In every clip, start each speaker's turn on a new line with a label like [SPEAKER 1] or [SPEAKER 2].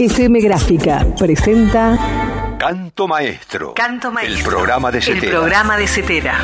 [SPEAKER 1] FM Gráfica presenta
[SPEAKER 2] Canto Maestro.
[SPEAKER 3] Canto Maestro.
[SPEAKER 2] El programa de Cetera.
[SPEAKER 3] El programa de Cetera.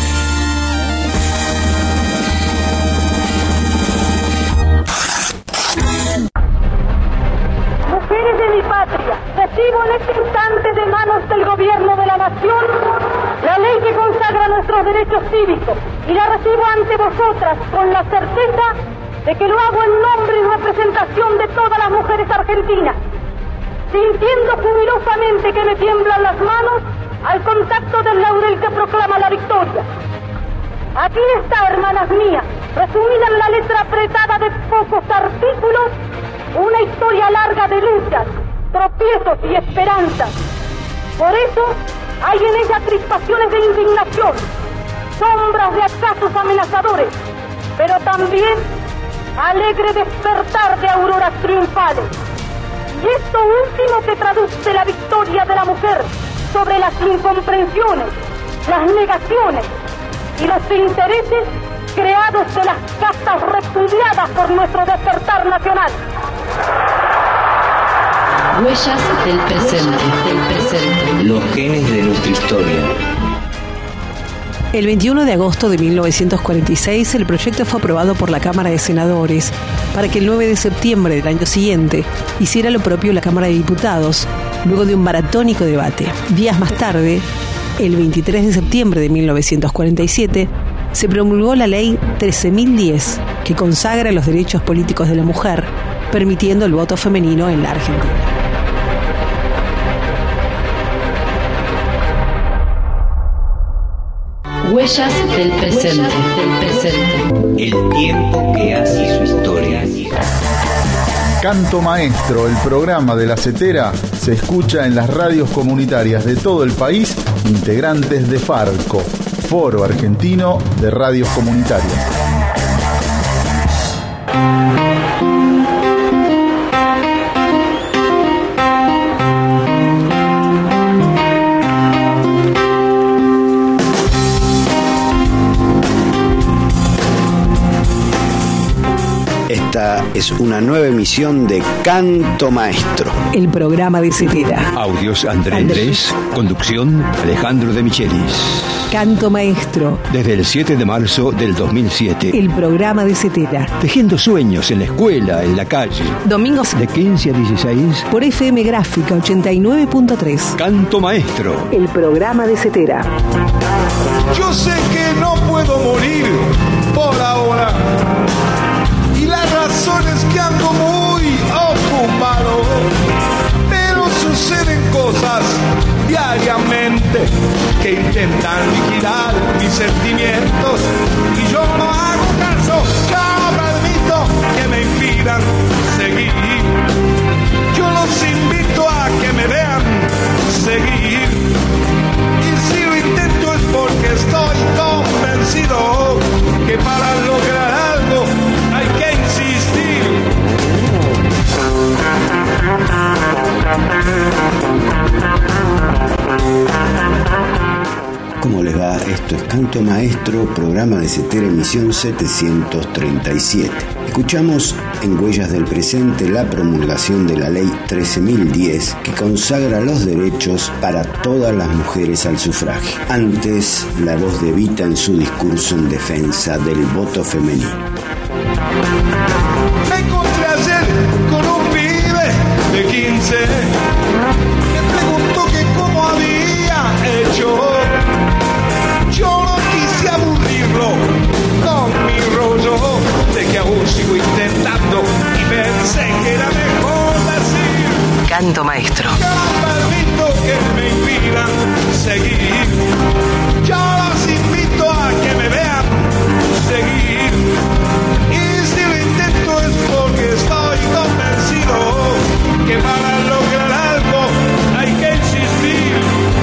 [SPEAKER 4] Mujeres de mi patria, recibo en este instante de manos del gobierno de la nación la ley que consagra nuestros derechos cívicos y la recibo ante vosotras con la certeza de que lo hago en nombre y representación de todas las mujeres argentinas, sintiendo jubilosamente que me tiemblan las manos al contacto del laurel que proclama la victoria. Aquí está, hermanas mías, resumida en la letra apretada de pocos artículos, una historia larga de luchas, tropiezos y esperanzas. Por eso hay en ella crispaciones de indignación, sombras de acasos amenazadores, pero también alegre despertar de auroras triunfales. Y esto último que traduce la victoria de la mujer sobre las incomprensiones, las negaciones y los intereses creados de las castas repudiadas por nuestro despertar nacional.
[SPEAKER 5] Huellas del presente.
[SPEAKER 6] Los genes de nuestra historia.
[SPEAKER 1] El 21 de agosto de 1946 el proyecto fue aprobado por la Cámara de Senadores para que el 9 de septiembre del año siguiente hiciera lo propio la Cámara de Diputados, luego de un maratónico debate. Días más tarde, el 23 de septiembre de 1947, se promulgó la Ley 13.010, que consagra los derechos políticos de la mujer, permitiendo el voto femenino en la Argentina.
[SPEAKER 5] Huellas del presente.
[SPEAKER 6] El tiempo que hace su historia.
[SPEAKER 7] Canto Maestro, el programa de la Cetera, se escucha en las radios comunitarias de todo el país, integrantes de FARCO, Foro Argentino de Radios Comunitarias.
[SPEAKER 8] Esta es una nueva emisión de Canto Maestro,
[SPEAKER 1] el programa de Cetera.
[SPEAKER 2] Audios Andrés. Conducción Alejandro de Michelis.
[SPEAKER 1] Canto Maestro.
[SPEAKER 2] Desde el 7 de marzo del 2007.
[SPEAKER 1] El programa de Cetera.
[SPEAKER 2] Tejiendo sueños en la escuela, en la calle.
[SPEAKER 1] Domingos
[SPEAKER 2] de 15 a 16.
[SPEAKER 1] Por FM Gráfica 89.3.
[SPEAKER 2] Canto Maestro.
[SPEAKER 1] El programa de Cetera.
[SPEAKER 9] Yo sé que no puedo morir por ahora. Y la razón es que ando muy ocupado, pero suceden cosas diariamente que intentan liquidar mis sentimientos y yo no hago caso, yo admito que me impidan seguir. Yo los invito a que me vean seguir y si lo intento es porque estoy convencido que para lograr algo hay que insistir.
[SPEAKER 8] ¿Cómo les va? Esto es Canto Maestro, programa de Cetera, emisión 737. Escuchamos en Huellas del Presente la promulgación de la Ley 13.010 que consagra los derechos para todas las mujeres al sufragio. Antes, la voz de Evita en su discurso en defensa del voto femenino.
[SPEAKER 9] Me encontré ayer con un pibe de 15 que preguntó que cómo había hecho. Yo no quise aburrirlo con mi rollo de que aún sigo intentando y pensé que era mejor decir
[SPEAKER 3] Canto Maestro.
[SPEAKER 9] yo no permito que me impidan seguir. Yo los invito a que me vean seguir. Y si lo intento es porque estoy convencido que para lograr algo hay que insistir.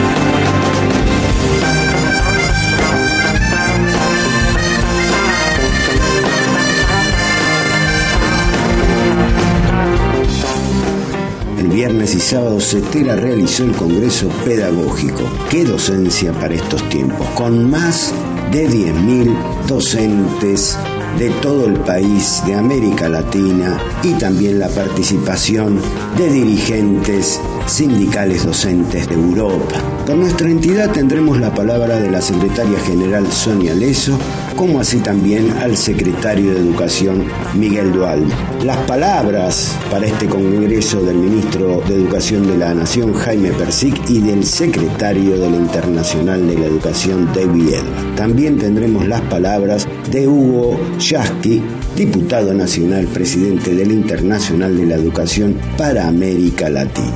[SPEAKER 8] El viernes y sábado Cetera realizó el Congreso Pedagógico. ¡Qué docencia para estos tiempos! Con más de 10.000 docentes de todo el país, de América Latina, y también la participación de dirigentes sindicales docentes de Europa. Por nuestra entidad tendremos la palabra de la secretaria general Sonia Leso, como así también al secretario de Educación Miguel Duhalde. Las palabras para este congreso del ministro de Educación de la Nación Jaime Persic y del secretario de la Internacional de la Educación David Edwards. También tendremos las palabras de Hugo Yasky, diputado nacional, presidente de la Internacional de la Educación para América Latina.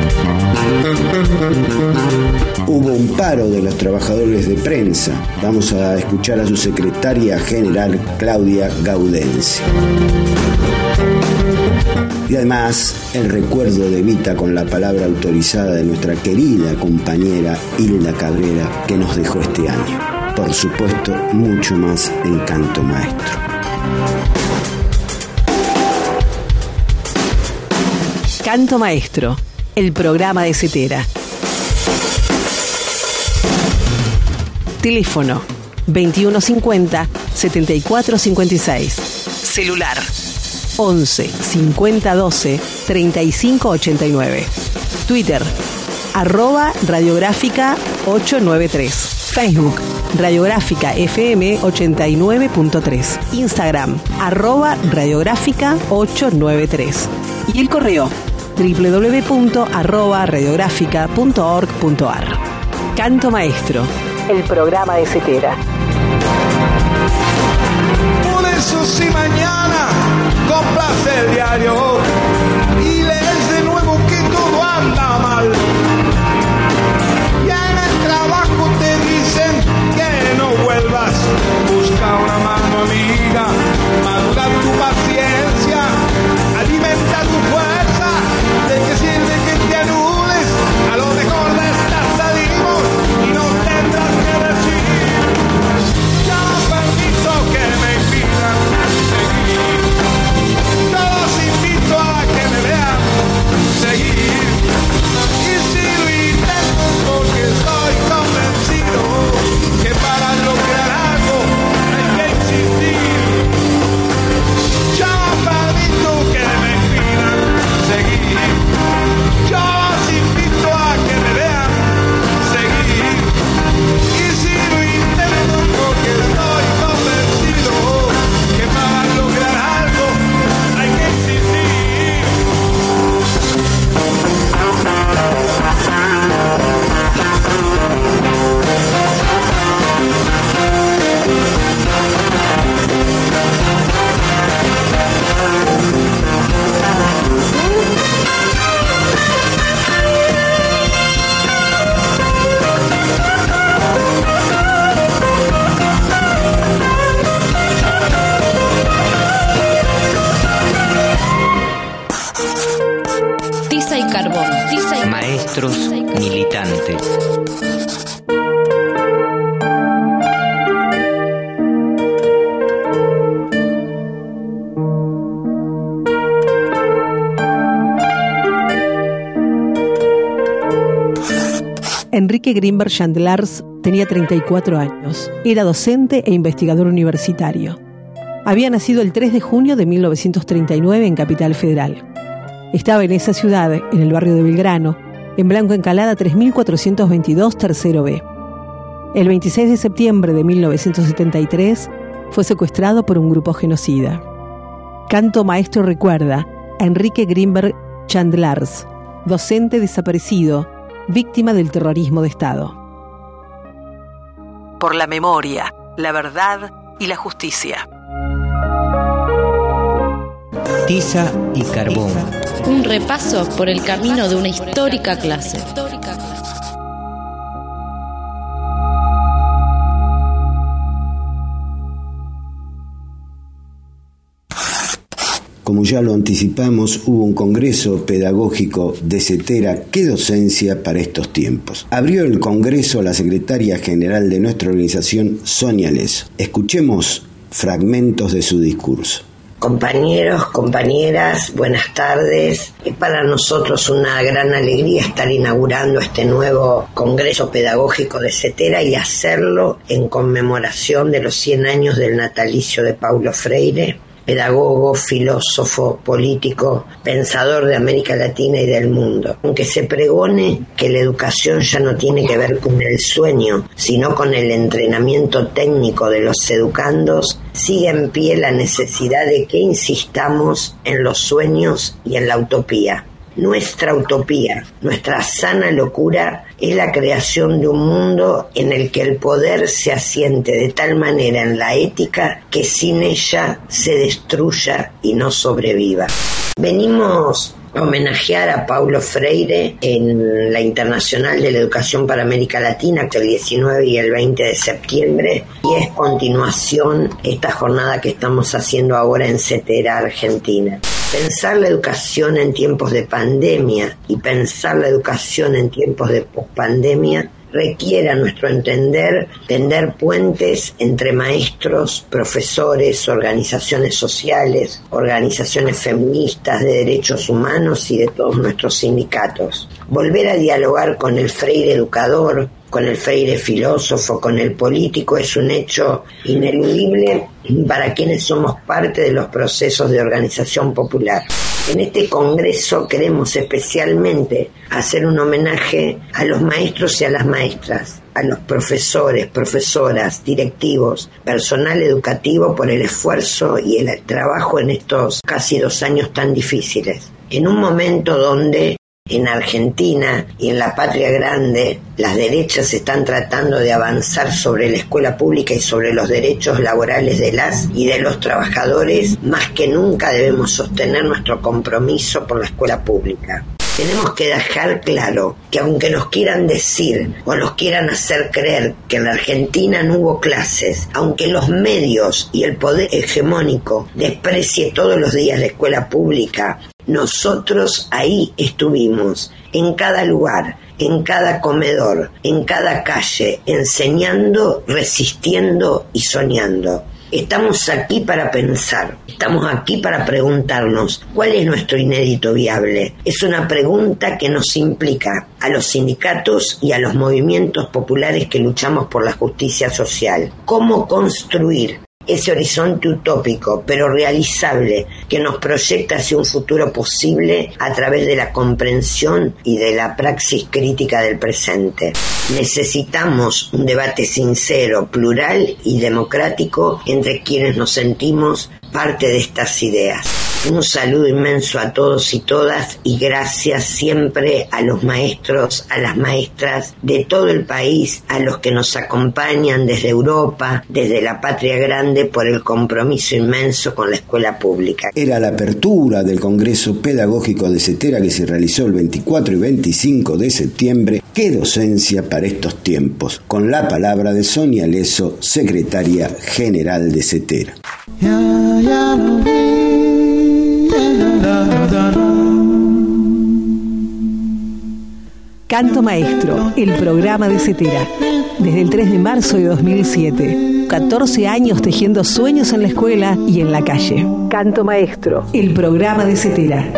[SPEAKER 8] Hubo un paro de los trabajadores de prensa. Vamos a escuchar a su secretaria general, Claudia Gaudenzi. Y además, el recuerdo de Evita con la palabra autorizada de nuestra querida compañera Hilda Cabrera, que nos dejó este año. Por supuesto, mucho más en Canto Maestro.
[SPEAKER 1] Canto Maestro, el programa de Cetera. Teléfono 2150 7456. Celular 11 50 12 35 89. Twitter @radiográfica 893. Facebook Radiográfica FM 89.3. Instagram @radiográfica 893. Y el correo www.radiográfica.org.ar. Canto Maestro, el programa de Cetera.
[SPEAKER 9] Por eso si mañana compras el diario y lees de nuevo que todo anda mal, ya en el trabajo te dicen que no vuelvas, busca una mano amiga, madura tu paciencia, alimenta tu fuerza. ¿De qué sirve que te anules? A lo mejor de esta salimos y no tendrás que decir. Ya no permito que me impidan seguir. Yo los invito a que me vean seguir. Y si lo intento porque estoy convencido que para lograr algo hay que insistir. Ya no permito que me impidan seguir. Yo los invito a que me vean seguir. Y si lo intento porque estoy convencido que para lograr algo hay que insistir.
[SPEAKER 5] Tiza y carbón.
[SPEAKER 6] Maestros militantes.
[SPEAKER 1] Enrique Grimberg Chandelars tenía 34 años. Era docente e investigador universitario. Había nacido el 3 de junio de 1939 en Capital Federal. Estaba en esa ciudad, en el barrio de Belgrano, en Blanco Encalada 3422, tercero B. El 26 de septiembre de 1973 fue secuestrado por un grupo genocida. Canto Maestro recuerda a Enrique Grimberg Chandelars, docente desaparecido, víctima del terrorismo de Estado. Por la memoria, la verdad y la justicia.
[SPEAKER 6] Tiza y carbón.
[SPEAKER 5] Un repaso por el camino de una histórica clase.
[SPEAKER 8] Como ya lo anticipamos, hubo un congreso pedagógico de Cetera, ¿Qué docencia para estos tiempos? Abrió el congreso la secretaria general de nuestra organización, Sonia Leso. Escuchemos fragmentos de su discurso.
[SPEAKER 10] Compañeros, compañeras, buenas tardes. Es para nosotros una gran alegría estar inaugurando este nuevo Congreso Pedagógico de CETERA y hacerlo en conmemoración de los 100 años del natalicio de Paulo Freire, pedagogo, filósofo, político, pensador de América Latina y del mundo. Aunque se pregone que la educación ya no tiene que ver con el sueño, sino con el entrenamiento técnico de los educandos, sigue en pie la necesidad de que insistamos en los sueños y en la utopía. Nuestra utopía, nuestra sana locura, es la creación de un mundo en el que el poder se asiente de tal manera en la ética que sin ella se destruya y no sobreviva. Venimos a homenajear a Paulo Freire en la Internacional de la Educación para América Latina, el 19 y el 20 de septiembre, y es continuación esta jornada que estamos haciendo ahora en CETERA, Argentina. Pensar la educación en tiempos de pandemia y pensar la educación en tiempos de pospandemia requiere, a nuestro entender, tender puentes entre maestros, profesores, organizaciones sociales, organizaciones feministas de derechos humanos y de todos nuestros sindicatos. Volver a dialogar con el Freire educador, con el Freire filósofo, con el político, es un hecho ineludible para quienes somos parte de los procesos de organización popular. En este congreso queremos especialmente hacer un homenaje a los maestros y a las maestras, a los profesores, profesoras, directivos, personal educativo por el esfuerzo y el trabajo en estos casi 2 años tan difíciles. En un momento donde en Argentina y en la patria grande las derechas están tratando de avanzar sobre la escuela pública y sobre los derechos laborales de las y de los trabajadores, más que nunca debemos sostener nuestro compromiso por la escuela pública. Tenemos que dejar claro que aunque nos quieran decir o nos quieran hacer creer que en la Argentina no hubo clases, aunque los medios y el poder hegemónico desprecie todos los días la escuela pública, nosotros ahí estuvimos, en cada lugar, en cada comedor, en cada calle, enseñando, resistiendo y soñando. Estamos aquí para pensar, estamos aquí para preguntarnos ¿cuál es nuestro inédito viable? Es una pregunta que nos implica a los sindicatos y a los movimientos populares que luchamos por la justicia social. ¿Cómo construir ese horizonte utópico, pero realizable, que nos proyecta hacia un futuro posible a través de la comprensión y de la praxis crítica del presente? Necesitamos un debate sincero, plural y democrático entre quienes nos sentimos parte de estas ideas. Un saludo inmenso a todos y todas y gracias siempre a los maestros, a las maestras de todo el país, a los que nos acompañan desde Europa, desde la patria grande, por el compromiso inmenso con la escuela pública.
[SPEAKER 8] Era la apertura del Congreso Pedagógico de CETERA que se realizó el 24 y 25 de septiembre. ¡Qué docencia para estos tiempos! Con la palabra de Sonia Leso, secretaria general de CETERA.
[SPEAKER 1] Canto Maestro, el programa de CETERA. Desde el 3 de marzo de 2007. 14 años tejiendo sueños en la escuela y en la calle. Canto Maestro, el programa de CETERA.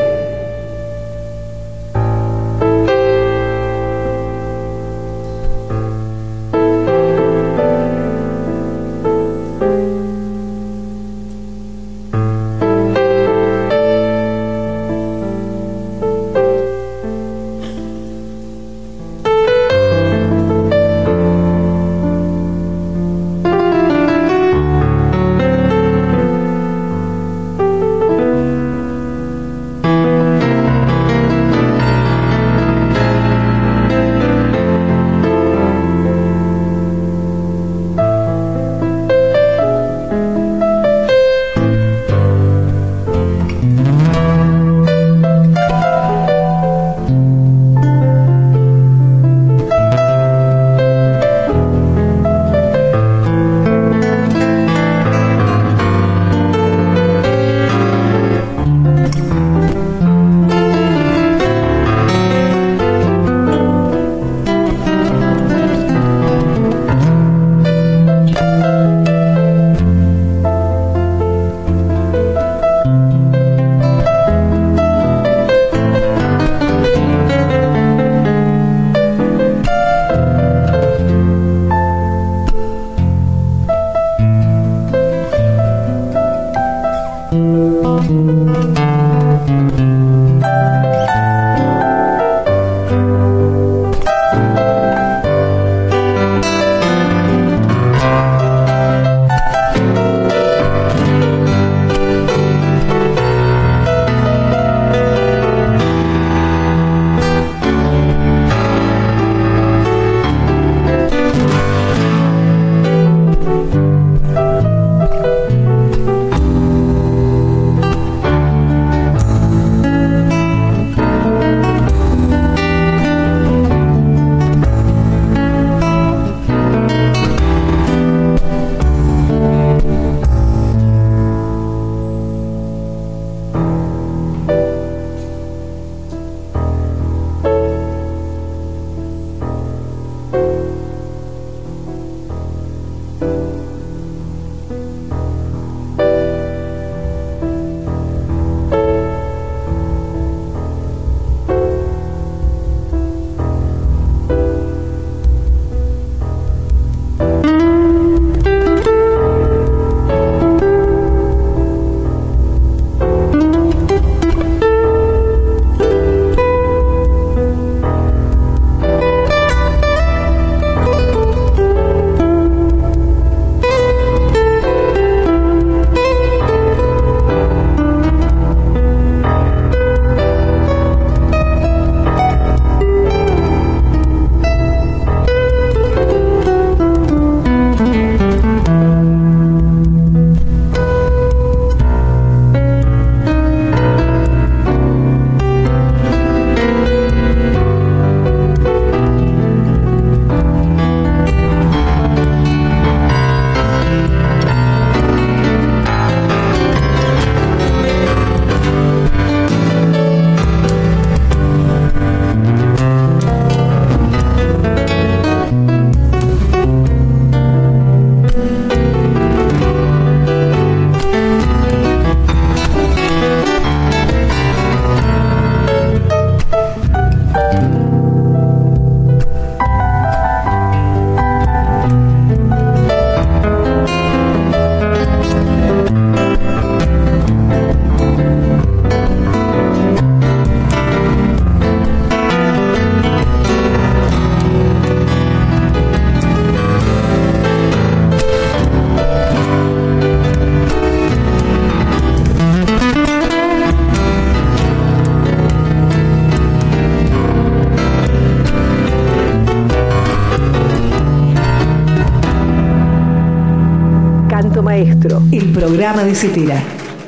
[SPEAKER 1] Maestro, el programa de Cetera.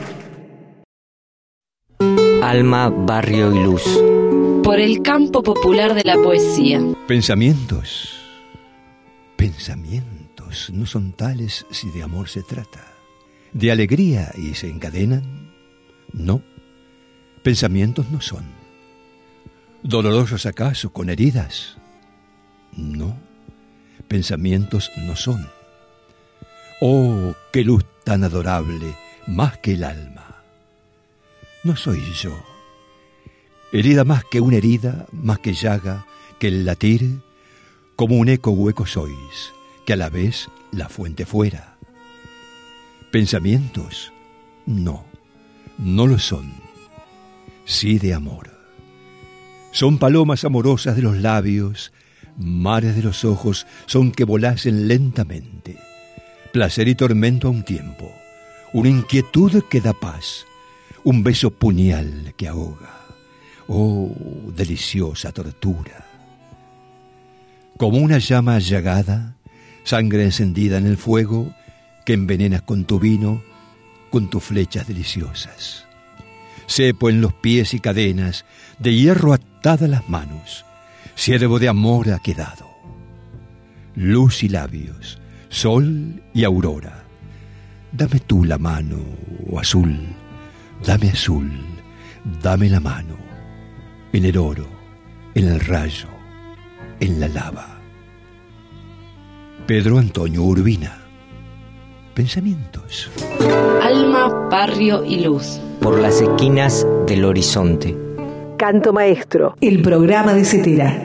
[SPEAKER 6] Alma, barrio y luz.
[SPEAKER 5] Por el campo popular de la poesía.
[SPEAKER 2] Pensamientos no son tales si de amor se trata. ¿De alegría y se encadenan? No, pensamientos no son. ¿Dolorosos acaso con heridas? No, pensamientos no son. Oh, qué luz tan adorable, más que el alma. No soy yo. Herida más que una herida, más que llaga, que el latir, como un eco hueco sois, que a la vez la fuente fuera. Pensamientos, no lo son. Sí de amor. Son palomas amorosas de los labios, mares de los ojos son que volasen lentamente. Placer y tormento a un tiempo, una inquietud que da paz, un beso puñal que ahoga. Oh, deliciosa tortura. Como una llama llagada, sangre encendida en el fuego, que envenenas con tu vino, con tus flechas deliciosas. Cepo en los pies y cadenas, de hierro atadas las manos, siervo de amor ha quedado. Luz y labios, sol y aurora. Dame tú la mano, oh azul, dame azul, dame la mano, en el oro, en el rayo, en la lava. Pedro Antonio Urbina. Pensamientos.
[SPEAKER 5] Alma, barrio y luz.
[SPEAKER 6] Por las esquinas del horizonte.
[SPEAKER 1] Canto Maestro, el programa de Cetera.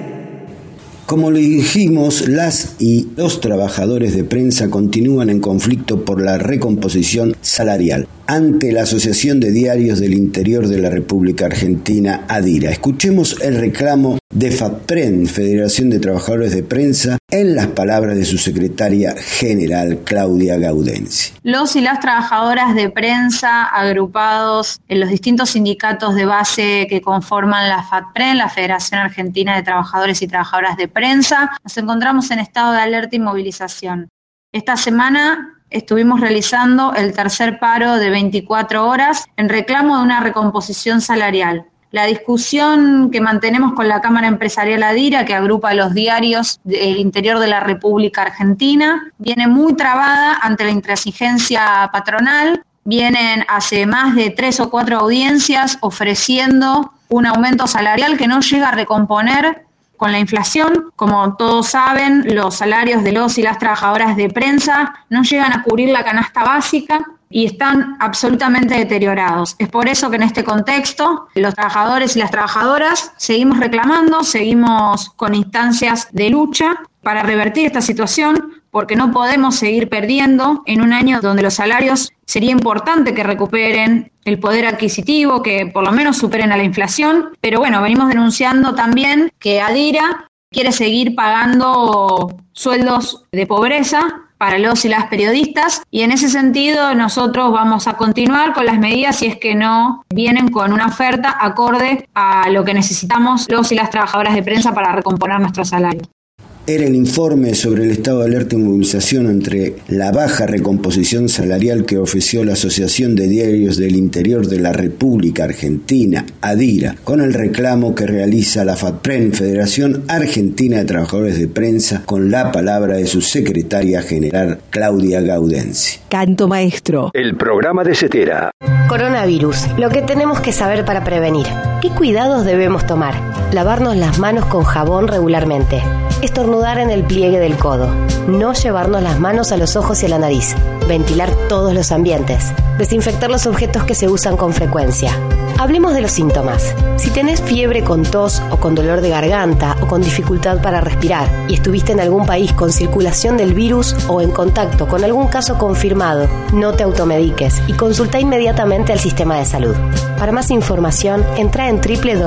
[SPEAKER 8] Como le dijimos, las y los trabajadores de prensa continúan en conflicto por la recomposición salarial ante la Asociación de Diarios del Interior de la República Argentina, ADIRA. Escuchemos el reclamo de FAPPREN, Federación de Trabajadores de Prensa, en las palabras de su secretaria general, Claudia Gaudenzi.
[SPEAKER 11] Los y las trabajadoras de prensa agrupados en los distintos sindicatos de base que conforman la FAPPREN, la Federación Argentina de Trabajadores y Trabajadoras de Prensa, nos encontramos en estado de alerta y movilización. Esta semana estuvimos realizando el tercer paro de 24 horas en reclamo de una recomposición salarial. La discusión que mantenemos con la Cámara Empresarial ADIRA, que agrupa los diarios del interior de la República Argentina, viene muy trabada ante la intransigencia patronal. Vienen hace más de 3 o 4 audiencias ofreciendo un aumento salarial que no llega a recomponer con la inflación. Como todos saben, los salarios de los y las trabajadoras de prensa no llegan a cubrir la canasta básica y están absolutamente deteriorados. Es por eso que en este contexto los trabajadores y las trabajadoras seguimos reclamando, seguimos con instancias de lucha para revertir esta situación, porque no podemos seguir perdiendo en un año donde los salarios sería importante que recuperen el poder adquisitivo, que por lo menos superen a la inflación. Pero bueno, venimos denunciando también que ADIRA quiere seguir pagando sueldos de pobreza para los y las periodistas, y en ese sentido nosotros vamos a continuar con las medidas si es que no vienen con una oferta acorde a lo que necesitamos los y las trabajadoras de prensa para recomponer nuestro salario.
[SPEAKER 8] Era el informe sobre el estado de alerta y movilización entre la baja recomposición salarial que ofreció la Asociación de Diarios del Interior de la República Argentina, ADIRA, con el reclamo que realiza la FAPPREN, Federación Argentina de Trabajadores de Prensa, con la palabra de su secretaria general, Claudia Gaudenzi.
[SPEAKER 1] Canto Maestro.
[SPEAKER 2] El programa de Cetera.
[SPEAKER 12] Coronavirus, lo que tenemos que saber para prevenir. ¿Qué cuidados debemos tomar? Lavarnos las manos con jabón regularmente. Estornudar en el pliegue del codo. No llevarnos las manos a los ojos y a la nariz. Ventilar todos los ambientes. Desinfectar los objetos que se usan con frecuencia. Hablemos de los síntomas. Si tenés fiebre con tos o con dolor de garganta o con dificultad para respirar y estuviste en algún país con circulación del virus o en contacto con algún caso confirmado, no te automediques y consulta inmediatamente al sistema de salud. Para más información, entra en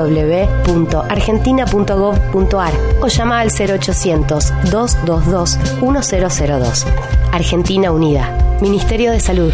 [SPEAKER 12] www.argentina.gov.ar o llama al 0800-222-1002. Argentina Unida. Ministerio de Salud.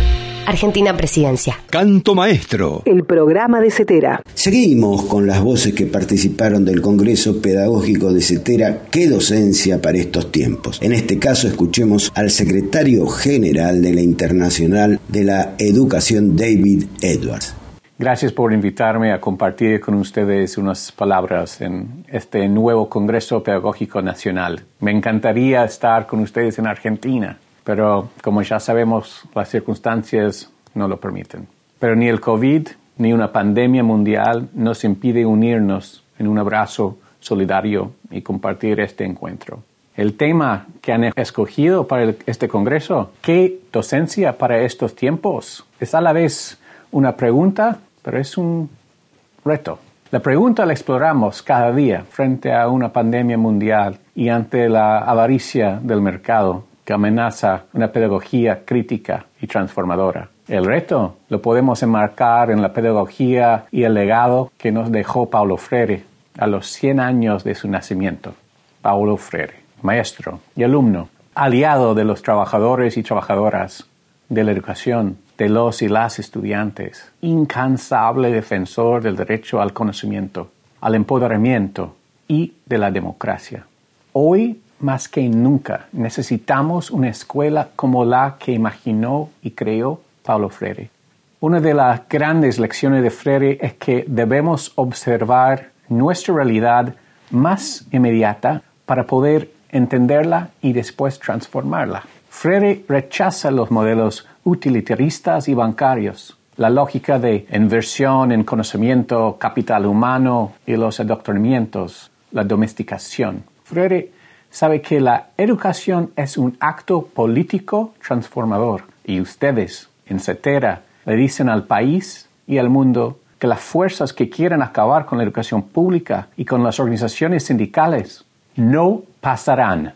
[SPEAKER 12] Argentina Presidencia.
[SPEAKER 2] Canto Maestro.
[SPEAKER 1] El programa de CETERA.
[SPEAKER 8] Seguimos con las voces que participaron del Congreso Pedagógico de CETERA. ¿Qué docencia para estos tiempos? En este caso escuchemos al secretario general de la Internacional de la Educación, David Edwards.
[SPEAKER 13] Gracias por invitarme a compartir con ustedes unas palabras en este nuevo Congreso Pedagógico Nacional. Me encantaría estar con ustedes en Argentina, pero como ya sabemos, las circunstancias no lo permiten. Pero ni el COVID ni una pandemia mundial nos impide unirnos en un abrazo solidario y compartir este encuentro. El tema que han escogido para este Congreso, ¿qué docencia para estos tiempos?, es a la vez una pregunta, pero es un reto. La pregunta la exploramos cada día frente a una pandemia mundial y ante la avaricia del mercado que amenaza una pedagogía crítica y transformadora. El reto lo podemos enmarcar en la pedagogía y el legado que nos dejó Paulo Freire a los 100 años de su nacimiento. Paulo Freire, maestro y alumno, aliado de los trabajadores y trabajadoras de la educación, de los y las estudiantes, incansable defensor del derecho al conocimiento, al empoderamiento y de la democracia. Hoy, más que nunca, necesitamos una escuela como la que imaginó y creó Paulo Freire. Una de las grandes lecciones de Freire es que debemos observar nuestra realidad más inmediata para poder entenderla y después transformarla. Freire rechaza los modelos utilitaristas y bancarios, la lógica de inversión en conocimiento, capital humano y los adoctrinamientos, la domesticación. Freire sabe que la educación es un acto político transformador y ustedes, en CETERA, le dicen al país y al mundo que las fuerzas que quieren acabar con la educación pública y con las organizaciones sindicales no pasarán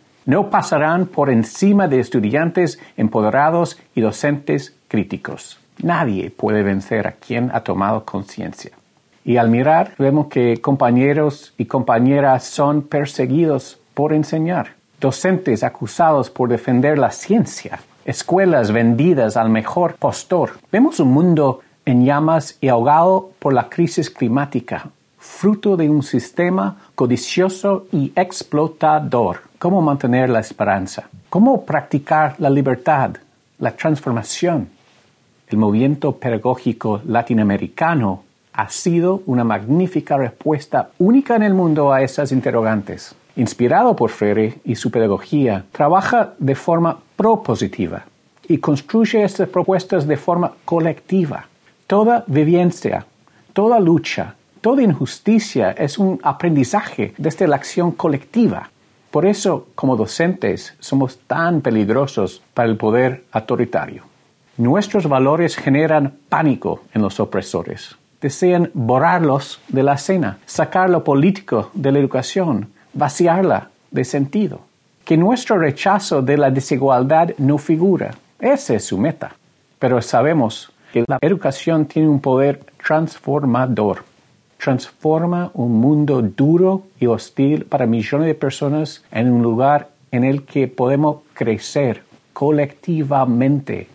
[SPEAKER 13] por encima de estudiantes empoderados y docentes críticos. Nadie puede vencer a quien ha tomado conciencia. Y al mirar, vemos que compañeros y compañeras son perseguidos por enseñar, docentes acusados por defender la ciencia, escuelas vendidas al mejor postor. Vemos un mundo en llamas y ahogado por la crisis climática, fruto de un sistema codicioso y explotador. ¿Cómo mantener la esperanza? ¿Cómo practicar la libertad, la transformación? El movimiento pedagógico latinoamericano ha sido una magnífica respuesta única en el mundo a esas interrogantes. Inspirado por Freire y su pedagogía, trabaja de forma propositiva y construye estas propuestas de forma colectiva. Toda vivencia, toda lucha, toda injusticia es un aprendizaje desde la acción colectiva. Por eso, como docentes, somos tan peligrosos para el poder autoritario. Nuestros valores generan pánico en los opresores. Desean borrarlos de la escena, sacar lo político de la educación, vaciarla de sentido. Que nuestro rechazo de la desigualdad no figura. Esa es su meta. Pero sabemos que la educación tiene un poder transformador. Transforma un mundo duro y hostil para millones de personas en un lugar en el que podemos crecer colectivamente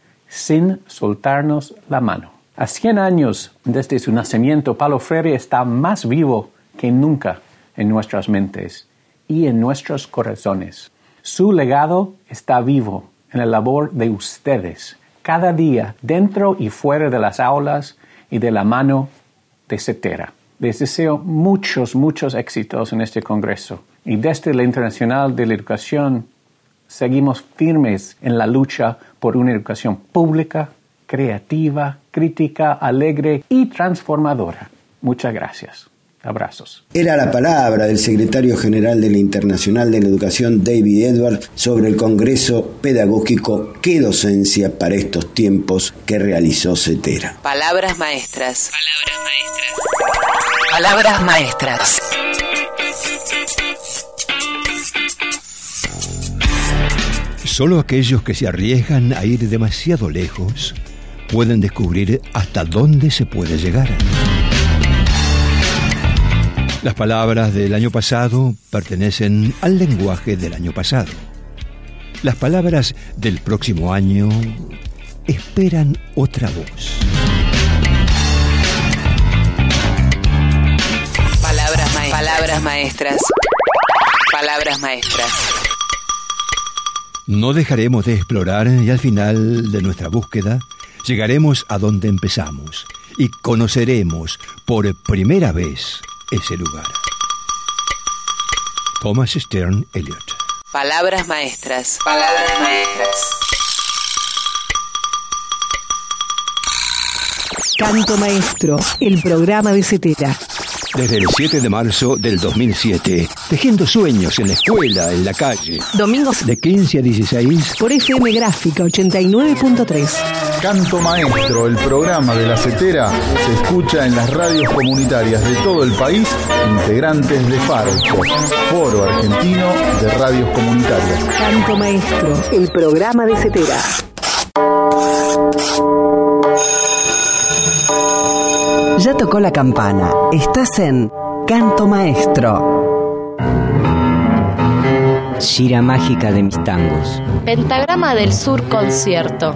[SPEAKER 13] sin soltarnos la mano. A 100 años desde su nacimiento, Paulo Freire está más vivo que nunca en nuestras mentes y en nuestros corazones. Su legado está vivo en la labor de ustedes, cada día, dentro y fuera de las aulas y de la mano de CETERA. Les deseo muchos éxitos en este Congreso y desde la Internacional de la Educación seguimos firmes en la lucha por una educación pública, creativa, crítica, alegre y transformadora. Muchas gracias. Abrazos.
[SPEAKER 8] Era la palabra del secretario general de la Internacional de la Educación, David Edwards, sobre el Congreso Pedagógico ¿Qué docencia para estos tiempos?, que realizó CETERA.
[SPEAKER 3] Palabras maestras. Palabras maestras.
[SPEAKER 2] Solo aquellos que se arriesgan a ir demasiado lejos pueden descubrir hasta dónde se puede llegar. Las palabras del año pasado pertenecen al lenguaje del año pasado. Las palabras del próximo año esperan otra voz.
[SPEAKER 3] Palabras maestras. Palabras maestras.
[SPEAKER 2] No dejaremos de explorar y al final de nuestra búsqueda llegaremos a donde empezamos y conoceremos por primera vez ese lugar. Thomas Stern Eliot.
[SPEAKER 3] Palabras maestras. Palabras maestras.
[SPEAKER 1] Canto Maestro, el programa de Cetera.
[SPEAKER 2] Desde el 7 de marzo del 2007, tejiendo sueños en la escuela, en la calle.
[SPEAKER 1] Domingos
[SPEAKER 2] de 15 a 16
[SPEAKER 1] por FM Gráfica 89.3.
[SPEAKER 7] Canto Maestro, el programa de la Cetera, se escucha en las radios comunitarias de todo el país, integrantes de Farco, Foro Argentino de Radios Comunitarias.
[SPEAKER 1] Canto Maestro, el programa de Cetera.
[SPEAKER 14] Ya tocó la campana. Estás en Canto Maestro.
[SPEAKER 15] Shira mágica de mis tangos.
[SPEAKER 5] Pentagrama del Sur concierto.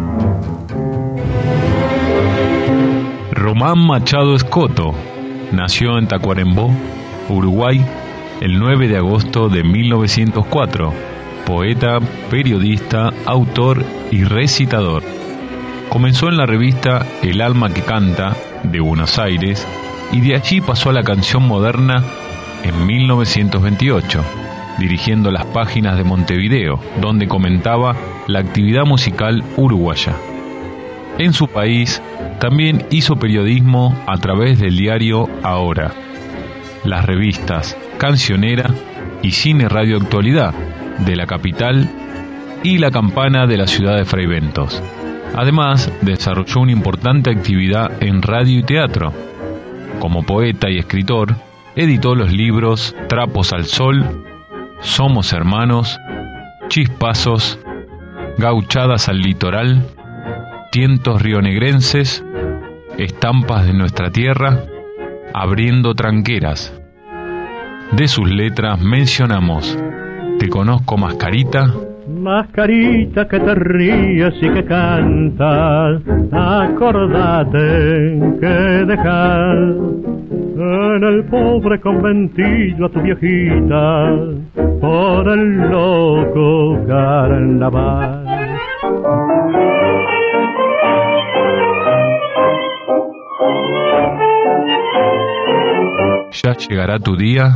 [SPEAKER 16] Román Machado Escoto nació en Tacuarembó, Uruguay, el 9 de agosto de 1904. Poeta, periodista, autor y recitador. Comenzó en la revista El Alma que Canta, de Buenos Aires, y de allí pasó a la canción moderna en 1928, dirigiendo las páginas de Montevideo, donde comentaba la actividad musical uruguaya. En su país, también hizo periodismo a través del diario Ahora, las revistas Cancionera y Cine Radio Actualidad de la capital y La Campana de la ciudad de Fraiventos. Además, desarrolló una importante actividad en radio y teatro. Como poeta y escritor, editó los libros Trapos al Sol, Somos Hermanos, Chispazos, Gauchadas al Litoral, Tientos Rionegrenses, Estampas de Nuestra Tierra, Abriendo Tranqueras. De sus letras mencionamos Te Conozco Mascarita,
[SPEAKER 17] Mascarita que te ríes y que cantas, acordate que dejas en el pobre conventillo a tu viejita por el loco carnaval.
[SPEAKER 16] Ya llegará tu día.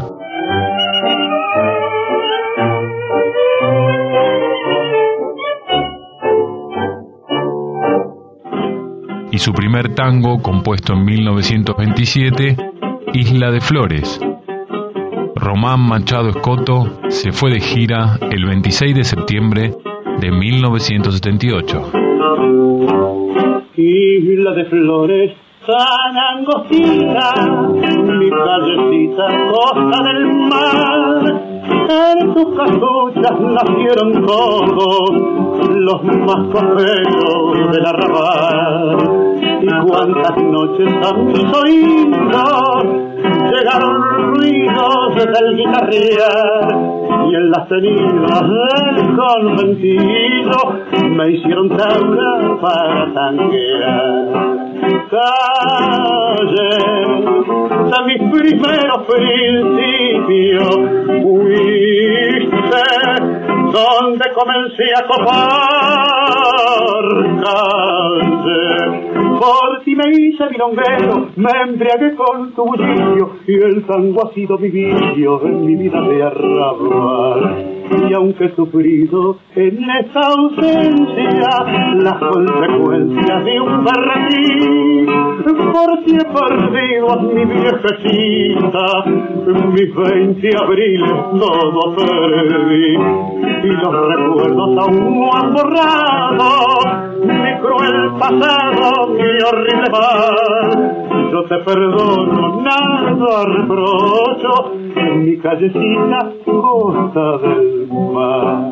[SPEAKER 16] Y su primer tango, compuesto en 1927, Isla de Flores. Román Machado Escoto se fue de gira el 26 de septiembre de 1978.
[SPEAKER 17] Isla de Flores, tan angostina, mi callecita, costa del mar. En tus casuchas nacieron todos los más coperos del arrabal. Y cuántas noches a mis oídos llegaron ruidos del guitarrear, y en las cenizas del conventillo me hicieron tabla para tanguear. Calle de mis primeros principios fuiste donde comencé a copar. Calle, por ti me hice milonguero, me embriagué con tu bullicio, y el tango ha sido mi vicio en mi vida de arrabal. Y aunque he sufrido en esa ausencia las consecuencias de un berretín, por ti he perdido a mi viejecita, mis 20 abriles todo perdí, y los recuerdos aún no han borrado mi cruel pasado, mi horrible mal. Yo te perdono, nada reprocho, en mi callecita costa del mar.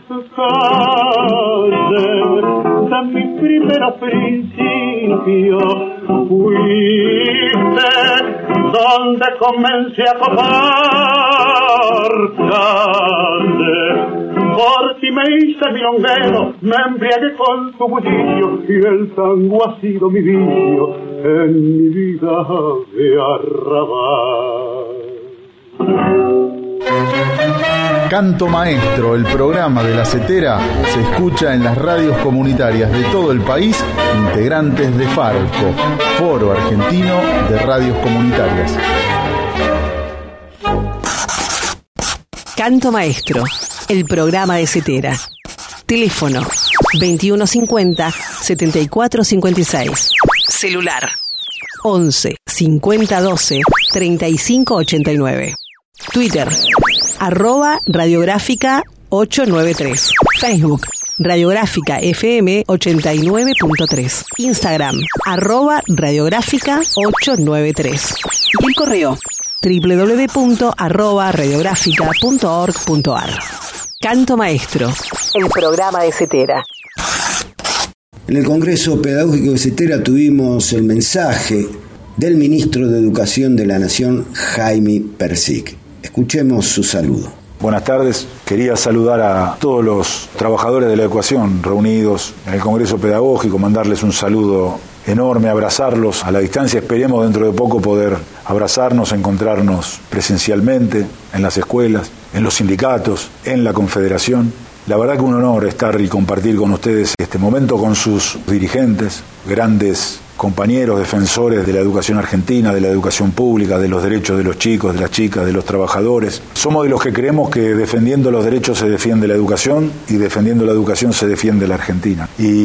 [SPEAKER 17] Calle de mi primer principio fuiste donde comencé a copar. Calle, Por ti me hice milonguero, me embriagué con tu bullicio y el tango ha sido mi vicio en mi vida de arrabal.
[SPEAKER 7] Canto Maestro, el programa de La Setera, se escucha en las radios comunitarias de todo el país, integrantes de Farco, Foro Argentino de Radios Comunitarias.
[SPEAKER 1] Canto Maestro, el programa de Setera. Teléfono 2150-7456. Celular 11 50 12 35 89. Twitter @radiográfica 893. Facebook Radiográfica FM 89.3. Instagram @radiográfica 893. Y el correo www.radiográfica.org.ar. Canto Maestro, el programa de Setera.
[SPEAKER 8] En el Congreso Pedagógico de Setera tuvimos el mensaje del ministro de Educación de la Nación, Jaime Persic. Escuchemos su saludo.
[SPEAKER 18] Buenas tardes. Quería saludar a todos los trabajadores de la educación reunidos en el Congreso Pedagógico, mandarles un saludo enorme, abrazarlos a la distancia. Esperemos dentro de poco poder abrazarnos, encontrarnos presencialmente en las escuelas, en los sindicatos, en la Confederación. La verdad que un honor estar y compartir con ustedes este momento con sus dirigentes, grandes compañeros, defensores de la educación argentina, de la educación pública, de los derechos de los chicos, de las chicas, de los trabajadores. Somos de los que creemos que defendiendo los derechos se defiende la educación y defendiendo la educación se defiende la Argentina.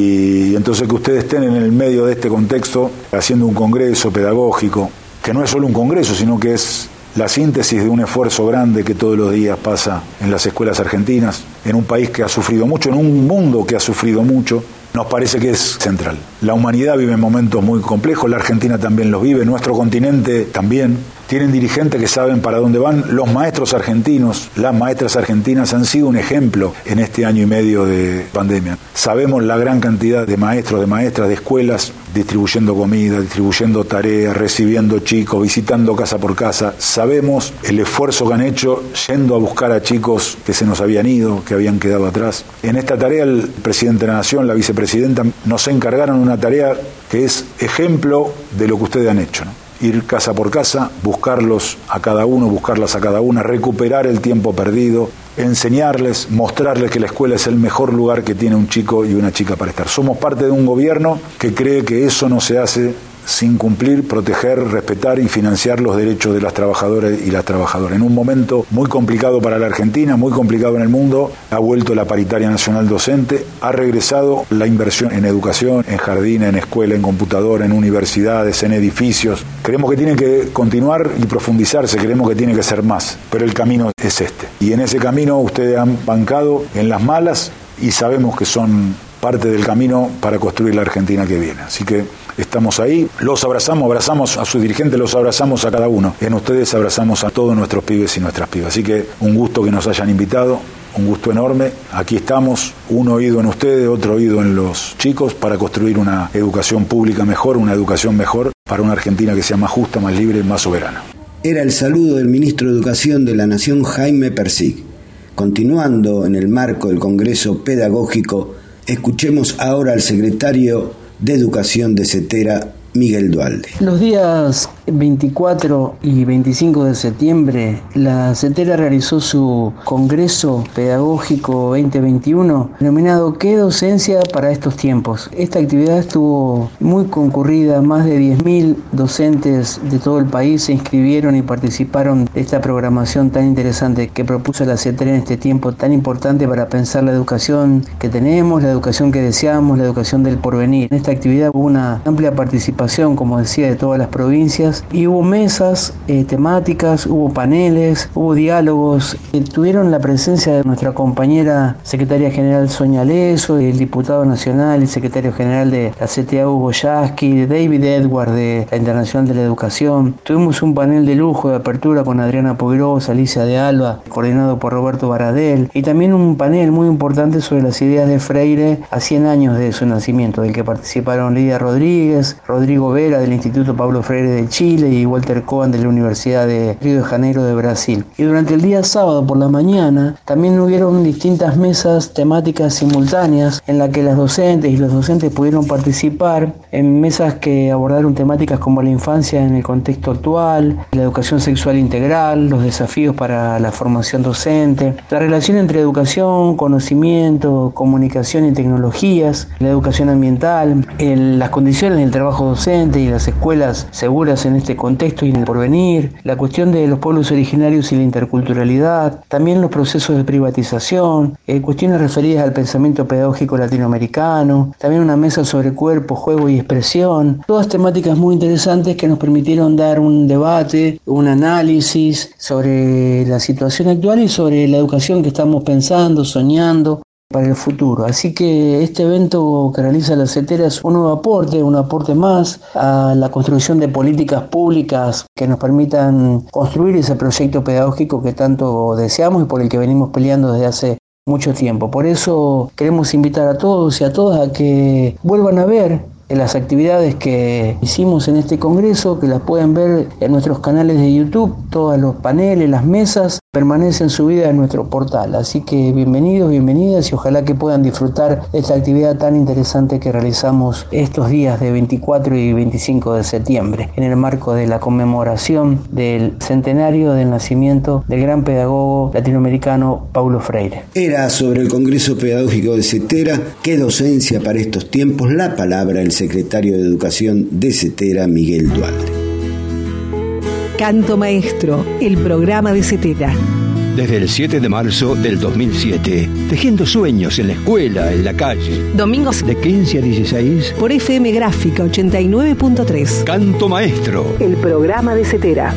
[SPEAKER 18] Y entonces que ustedes estén en el medio de este contexto haciendo un congreso pedagógico, que no es solo un congreso, sino que es la síntesis de un esfuerzo grande que todos los días pasa en las escuelas argentinas, en un país que ha sufrido mucho, en un mundo que ha sufrido mucho, nos parece que es central. La humanidad vive momentos muy complejos, la Argentina también los vive, nuestro continente también. Tienen dirigentes que saben para dónde van. Los maestros argentinos, las maestras argentinas han sido un ejemplo en este año y medio de pandemia. Sabemos la gran cantidad de maestros, de maestras, de escuelas, distribuyendo comida, distribuyendo tareas, recibiendo chicos, visitando casa por casa. Sabemos el esfuerzo que han hecho yendo a buscar a chicos que se nos habían ido, que habían quedado atrás. En esta tarea el presidente de la Nación, la vicepresidenta, nos encargaron una tarea que es ejemplo de lo que ustedes han hecho, ¿no? Ir casa por casa, buscarlos a cada uno, buscarlas a cada una, recuperar el tiempo perdido, enseñarles, mostrarles que la escuela es el mejor lugar que tiene un chico y una chica para estar. Somos parte de un gobierno que cree que eso no se hace sin cumplir, proteger, respetar y financiar los derechos de las trabajadoras y las trabajadoras. En un momento muy complicado para la Argentina, muy complicado en el mundo, ha vuelto la paritaria nacional docente, ha regresado la inversión en educación, en jardines, en escuela, en computadora, en universidades, en edificios. Creemos que tiene que continuar y profundizarse, creemos que tiene que ser más, pero el camino es este. Y en ese camino ustedes han bancado en las malas y sabemos que son parte del camino para construir la Argentina que viene. Así que estamos ahí, los abrazamos a sus dirigentes, los abrazamos a cada uno. En ustedes abrazamos a todos nuestros pibes y nuestras pibas. Así que un gusto que nos hayan invitado, un gusto enorme. Aquí estamos, un oído en ustedes, otro oído en los chicos, para construir una educación pública mejor, una educación mejor, para una Argentina que sea más justa, más libre, más soberana.
[SPEAKER 8] Era el saludo del ministro de Educación de la Nación, Jaime Persic. Continuando en el marco del Congreso Pedagógico, escuchemos ahora al secretario de Educación de Setera, Miguel Dualde.
[SPEAKER 19] Los días 24 y 25 de septiembre, la Setera realizó su Congreso Pedagógico 2021, denominado ¿Qué docencia para estos tiempos? Esta actividad estuvo muy concurrida, más de 10.000 docentes de todo el país se inscribieron y participaron de esta programación tan interesante que propuso la Setera en este tiempo tan importante para pensar la educación que tenemos, la educación que deseamos, la educación del porvenir. En esta actividad hubo una amplia participación, como decía, de todas las provincias, y hubo mesas temáticas, hubo paneles, hubo diálogos. Tuvieron la presencia de nuestra compañera secretaria general Sonia Leso, el diputado nacional y secretario general de la CTA Hugo Yasky, de David Edward de la Internacional de la Educación. Tuvimos un panel de lujo de apertura con Adriana Poirós, Alicia de Alba, coordinado por Roberto Baradel, y también un panel muy importante sobre las ideas de Freire a 100 años de su nacimiento, del que participaron Lidia Rodríguez, Rodrigo Vera del Instituto Pablo Freire del Chile, Chile y Walter Cohen de la Universidad de Río de Janeiro de Brasil. Y durante el día sábado por la mañana también hubieron distintas mesas temáticas simultáneas en las que las docentes y los docentes pudieron participar en mesas que abordaron temáticas como la infancia en el contexto actual, la educación sexual integral, los desafíos para la formación docente, la relación entre educación, conocimiento, comunicación y tecnologías, la educación ambiental, las condiciones del trabajo docente y las escuelas seguras en este contexto y en el porvenir, la cuestión de los pueblos originarios y la interculturalidad, también los procesos de privatización, cuestiones referidas al pensamiento pedagógico latinoamericano, también una mesa sobre cuerpo, juego y expresión, todas temáticas muy interesantes que nos permitieron dar un debate, un análisis sobre la situación actual y sobre la educación que estamos pensando, soñando para el futuro. Así que este evento que realiza la CETERA es un nuevo aporte, un aporte más a la construcción de políticas públicas que nos permitan construir ese proyecto pedagógico que tanto deseamos y por el que venimos peleando desde hace mucho tiempo. Por eso queremos invitar a todos y a todas a que vuelvan a ver las actividades que hicimos en este congreso, que las pueden ver en nuestros canales de YouTube. Todos los paneles, las mesas permanecen subidas en nuestro portal, así que bienvenidos, bienvenidas y ojalá que puedan disfrutar de esta actividad tan interesante que realizamos estos días de 24 y 25 de septiembre en el marco de la conmemoración del centenario del nacimiento del gran pedagogo latinoamericano Paulo Freire.
[SPEAKER 8] Era sobre el Congreso Pedagógico de CETERA, qué docencia para estos tiempos, la palabra el secretario de Educación de CETERA, Miguel Dualde.
[SPEAKER 1] Canto Maestro, el programa de CETERA.
[SPEAKER 2] Desde el 7 de marzo del 2007, tejiendo sueños en la escuela, en la calle.
[SPEAKER 1] Domingos
[SPEAKER 2] de 15 a 16
[SPEAKER 1] por FM Gráfica 89.3.
[SPEAKER 2] Canto Maestro,
[SPEAKER 1] el programa de CETERA.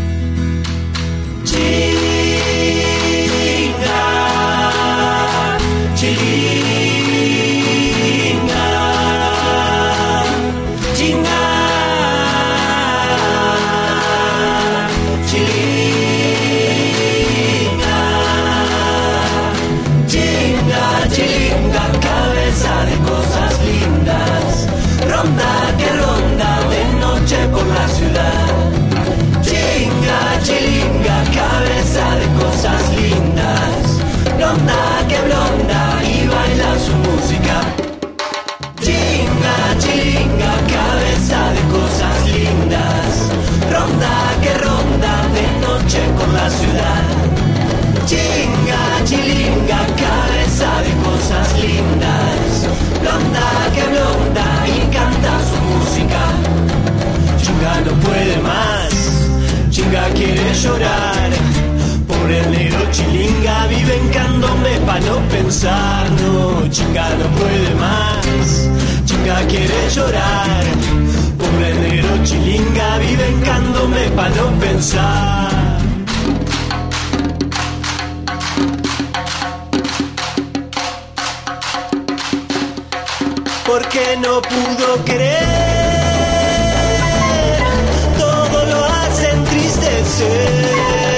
[SPEAKER 20] Blonda que blonda y baila su música. Chinga, chilinga, cabeza de cosas lindas. Ronda que ronda de noche por la ciudad. Chinga, chilinga, cabeza de cosas lindas. Blonda que blonda y canta su música. Chinga no puede más, chinga quiere llorar. Por el negro chilinga vive en candombe pa' no pensar. No, chinga no puede más, chinga quiere llorar. Por el negro chilinga vive en candombe pa' no pensar. Porque no pudo querer, todo lo hace entristecer.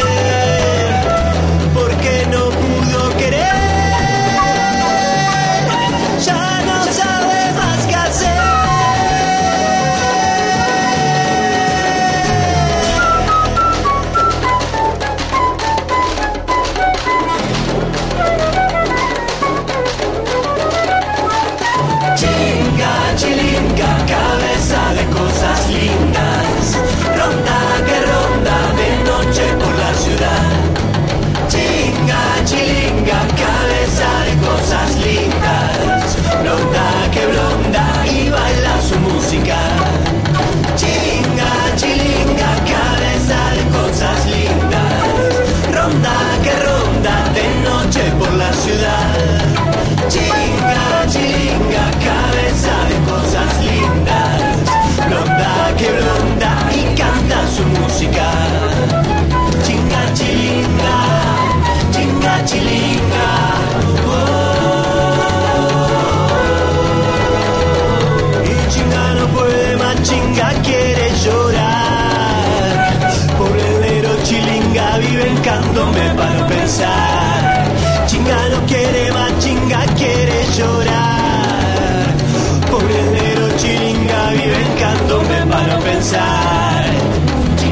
[SPEAKER 20] Candombe para no pensar. Chinga no quiere más, chinga quiere llorar. Pobre negro chilinga vive en candombe para no pensar.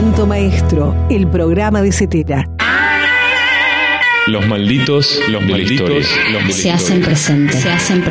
[SPEAKER 1] Canto Maestro, el programa de Cetera.
[SPEAKER 16] Los malditos de la historia.
[SPEAKER 5] Se hacen presentes.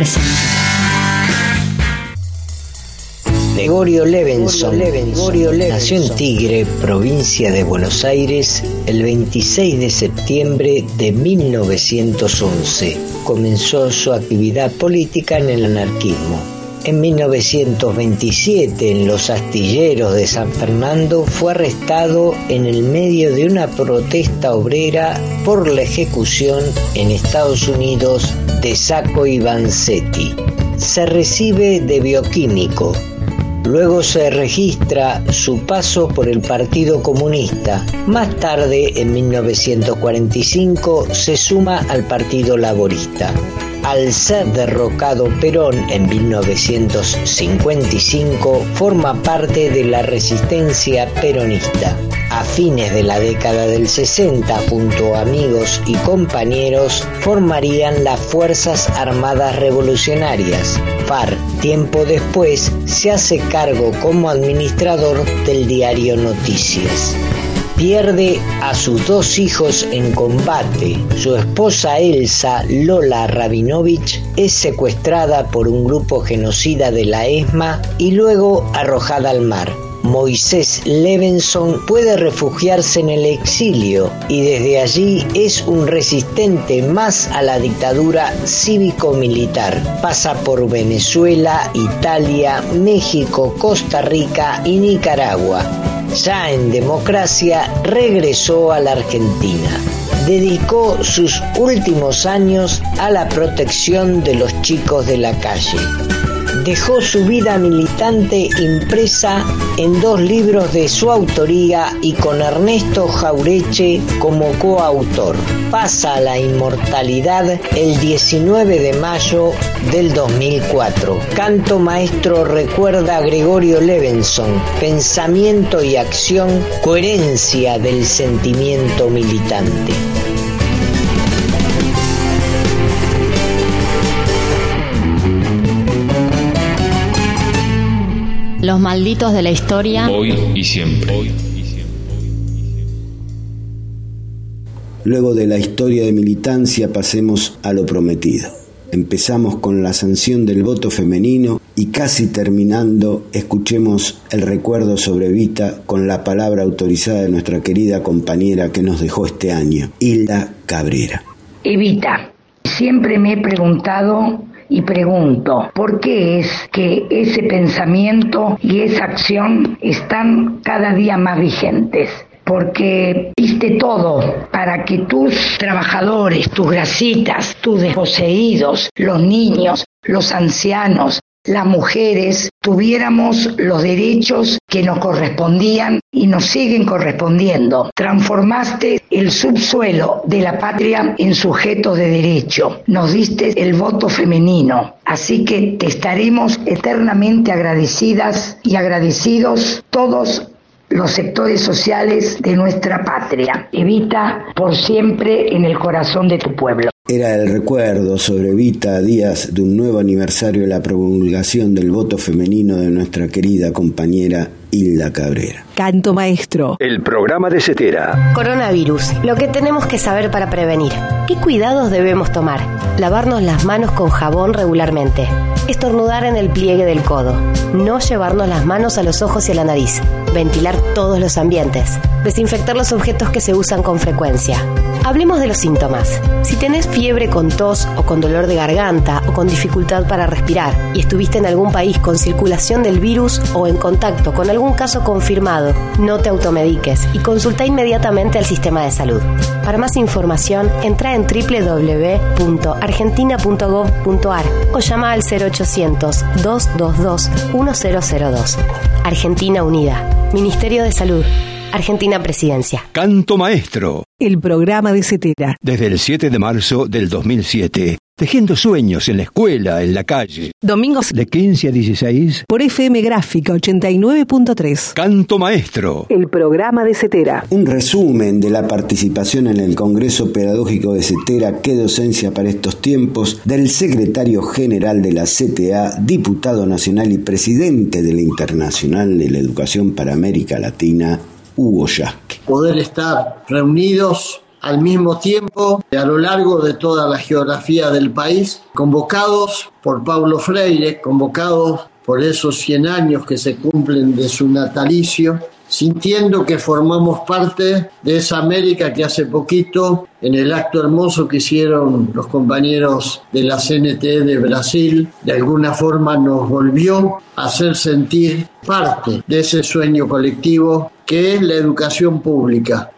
[SPEAKER 10] Gregorio Levenson nació en Tigre, provincia de Buenos Aires, el 26 de septiembre de 1911. Comenzó su actividad política en el anarquismo. En 1927, en los astilleros de San Fernando, fue arrestado en el medio de una protesta obrera por la ejecución en Estados Unidos de Sacco y Vanzetti. Se recibe de bioquímico. Luego se registra su paso por el Partido Comunista. Más tarde, en 1945, se suma al Partido Laborista. Al ser derrocado Perón en 1955, forma parte de la resistencia peronista. A fines de la década del 60, junto a amigos y compañeros, formarían las Fuerzas Armadas Revolucionarias, FARC. Tiempo después, se hace cargo como administrador del diario Noticias. Pierde a sus 2 hijos en combate. Su esposa Elsa, Lola Rabinovich, es secuestrada por un grupo genocida de la ESMA y luego arrojada al mar. Moisés Levenson puede refugiarse en el exilio y desde allí es un resistente más a la dictadura cívico-militar. Pasa por Venezuela, Italia, México, Costa Rica y Nicaragua. Ya en democracia, regresó a la Argentina. Dedicó sus últimos años a la protección de los chicos de la calle. Dejó su vida militante impresa en 2 libros de su autoría y con Ernesto Jaureche como coautor. Pasa a la inmortalidad el 19 de mayo del 2004. Canto Maestro recuerda a Gregorio Levenson, pensamiento y acción, coherencia del sentimiento militante.
[SPEAKER 5] Los malditos de la historia.
[SPEAKER 16] Hoy y siempre.
[SPEAKER 8] Luego de la historia de militancia, pasemos a lo prometido. Empezamos con la sanción del voto femenino y casi terminando, escuchemos el recuerdo sobre Evita con la palabra autorizada de nuestra querida compañera que nos dejó este año, Hilda Cabrera.
[SPEAKER 21] Evita, siempre me he preguntado y pregunto, ¿por qué es que ese pensamiento y esa acción están cada día más vigentes? Porque diste todo para que tus trabajadores, tus grasitas, tus desposeídos, los niños, los ancianos, las mujeres, tuviéramos los derechos que nos correspondían y nos siguen correspondiendo. Transformaste el subsuelo de la patria en sujeto de derecho. Nos diste el voto femenino. Así que te estaremos eternamente agradecidas y agradecidos todos los sectores sociales de nuestra patria. Evita por siempre en el corazón de tu pueblo.
[SPEAKER 8] Era el recuerdo sobre Evita a días de un nuevo aniversario de la promulgación del voto femenino de nuestra querida compañera Hilda Cabrera.
[SPEAKER 1] Canto Maestro,
[SPEAKER 2] el programa de Cetera.
[SPEAKER 12] Coronavirus, lo que tenemos que saber para prevenir. ¿Qué cuidados debemos tomar? Lavarnos las manos con jabón regularmente. Estornudar en el pliegue del codo. No llevarnos las manos a los ojos y a la nariz. Ventilar todos los ambientes. Desinfectar los objetos que se usan con frecuencia. Hablemos de los síntomas. Si tenés fiebre con tos o con dolor de garganta o con dificultad para respirar y estuviste en algún país con circulación del virus o en contacto con algún caso confirmado, no te automediques y consulta inmediatamente al sistema de salud. Para más información, entra en www.argentina.gov.ar o llama al 0800-222-1002. Argentina Unida. Ministerio de Salud. Argentina Presidencia.
[SPEAKER 2] Canto Maestro,
[SPEAKER 1] el programa de Cetera.
[SPEAKER 2] Desde el 7 de marzo del 2007, tejiendo sueños en la escuela, en la calle.
[SPEAKER 1] Domingos
[SPEAKER 2] de 15 a 16
[SPEAKER 1] por FM Gráfica 89.3.
[SPEAKER 2] Canto Maestro,
[SPEAKER 1] el programa de Cetera.
[SPEAKER 8] Un resumen de la participación en el Congreso Pedagógico de Cetera, ¿Qué docencia para estos tiempos?, del secretario general de la CTA, diputado nacional y presidente de la Internacional de la Educación para América Latina, Hugo Yasky.
[SPEAKER 4] Poder estar reunidos al mismo tiempo a lo largo de toda la geografía del país, convocados por Paulo Freire, convocados por esos 100 años que se cumplen de su natalicio, sintiendo que formamos parte de esa América que hace poquito, en el acto hermoso que hicieron los compañeros de la CNT de Brasil, de alguna forma nos volvió a hacer sentir parte de ese sueño colectivo que es la educación pública